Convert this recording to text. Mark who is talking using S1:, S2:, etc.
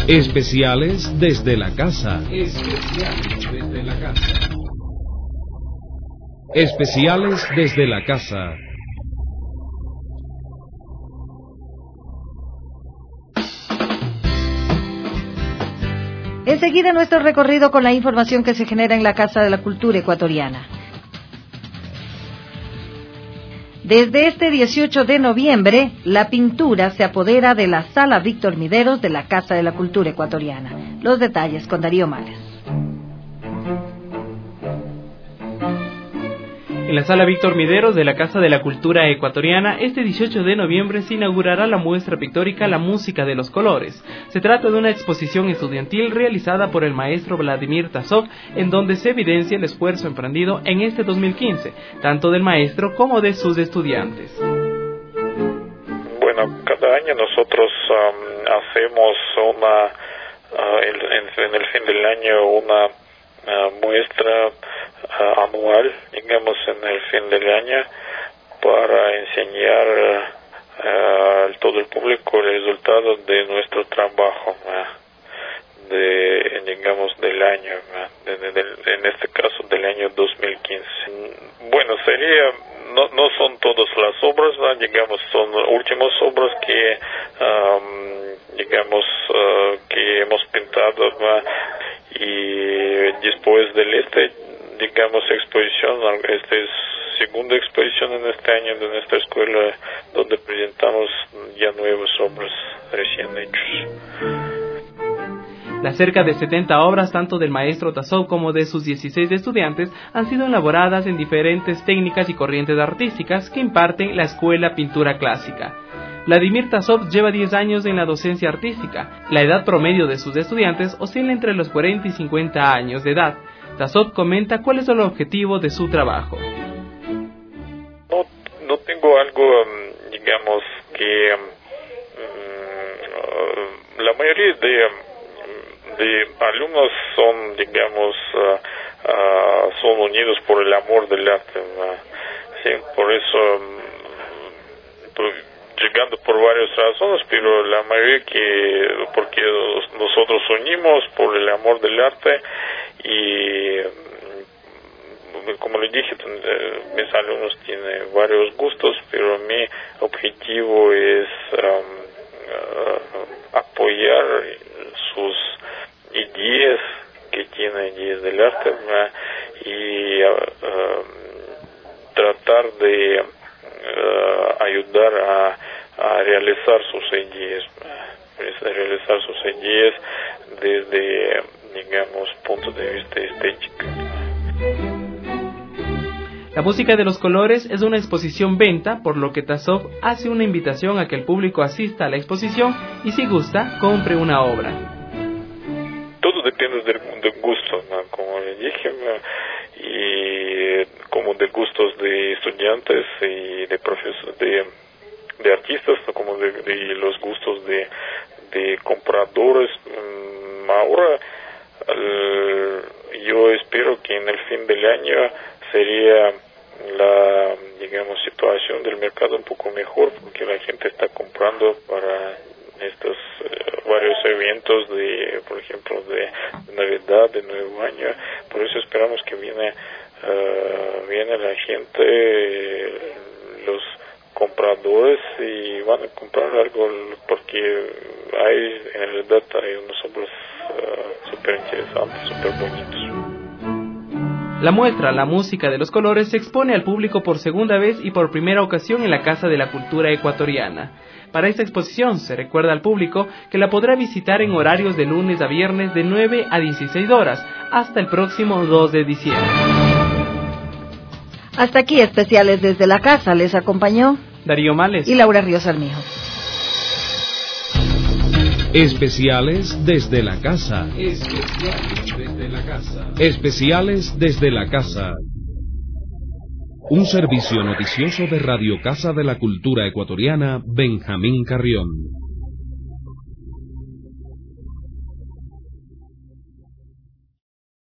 S1: Especiales desde la casa. Especiales desde la casa. Especiales desde la casa.
S2: Enseguida nuestro recorrido con la información que se genera en la Casa de la Cultura Ecuatoriana. Desde este 18 de noviembre, la pintura se apodera de la Sala Víctor Mideros de la Casa de la Cultura Ecuatoriana. Los detalles con Darío Males.
S3: En la Sala Víctor Mideros de la Casa de la Cultura Ecuatoriana, este 18 de noviembre se inaugurará la muestra pictórica La Música de los Colores. Se trata de una exposición estudiantil realizada por el maestro Vladimir Tasov, en donde se evidencia el esfuerzo emprendido en este 2015, tanto del maestro como de sus estudiantes.
S4: Bueno, cada año nosotros hacemos en el fin del año una muestra anual, digamos, en el fin del año, para enseñar a todo el público el resultado de nuestro trabajo, digamos, del año, en este caso del año 2015. Bueno, no son todas las obras, digamos, son últimas obras que, que hemos pintado, y después de digamos, exposición, esta es segunda exposición en este año de nuestra escuela, donde presentamos ya nuevas obras recién hechas.
S3: Las cerca de 70 obras, tanto del maestro Tasov como de sus 16 estudiantes, han sido elaboradas en diferentes técnicas y corrientes artísticas que imparten la Escuela Pintura Clásica. Vladimir Tasov lleva 10 años en la docencia artística. La edad promedio de sus estudiantes oscila entre los 40 y 50 años de edad. Tasov comenta cuál es el objetivo de su trabajo.
S4: No tengo algo, digamos, que la mayoría de alumnos son, digamos, son unidos por el amor del arte, sí, por eso, llegando por varias razones, pero la mayoría porque nosotros unimos por el amor del arte. Y como le dije, mis alumnos tienen varios gustos, pero mi objetivo es apoyar sus ideas, que tienen ideas del arte, y tratar de ayudar a realizar sus ideas, desde, digamos, punto de vista estético.
S3: La Música de los Colores es una exposición venta, por lo que Tasov hace una invitación a que el público asista a la exposición y, si gusta, compre una obra.
S4: Todo depende del gusto, ¿no? Como le dije, y como de gustos de estudiantes y de profesores, de artistas, como de los gustos de compradores. Ahora yo espero que en el fin del año sería la, digamos, situación del mercado un poco mejor, porque la gente está comprando para estos varios eventos por ejemplo, de Navidad, de Nuevo Año. Por eso esperamos que viene la gente, los compradores, y van a comprar algo, porque en realidad hay unos obras súper interesantes, súper bonitos.
S3: La muestra La Música de los Colores se expone al público por segunda vez y por primera ocasión en la Casa de la Cultura Ecuatoriana. Para esta exposición se recuerda al público que la podrá visitar en horarios de lunes a viernes de 9 a 16 horas, hasta el próximo 2 de diciembre.
S2: Hasta aquí Especiales desde la Casa. Les acompañó
S3: Darío Males
S2: y Laura Ríos Armijo.
S1: Especiales desde la casa. Especiales desde la casa. Especiales desde la casa. Un servicio noticioso de Radio Casa de la Cultura Ecuatoriana, Benjamín Carrión.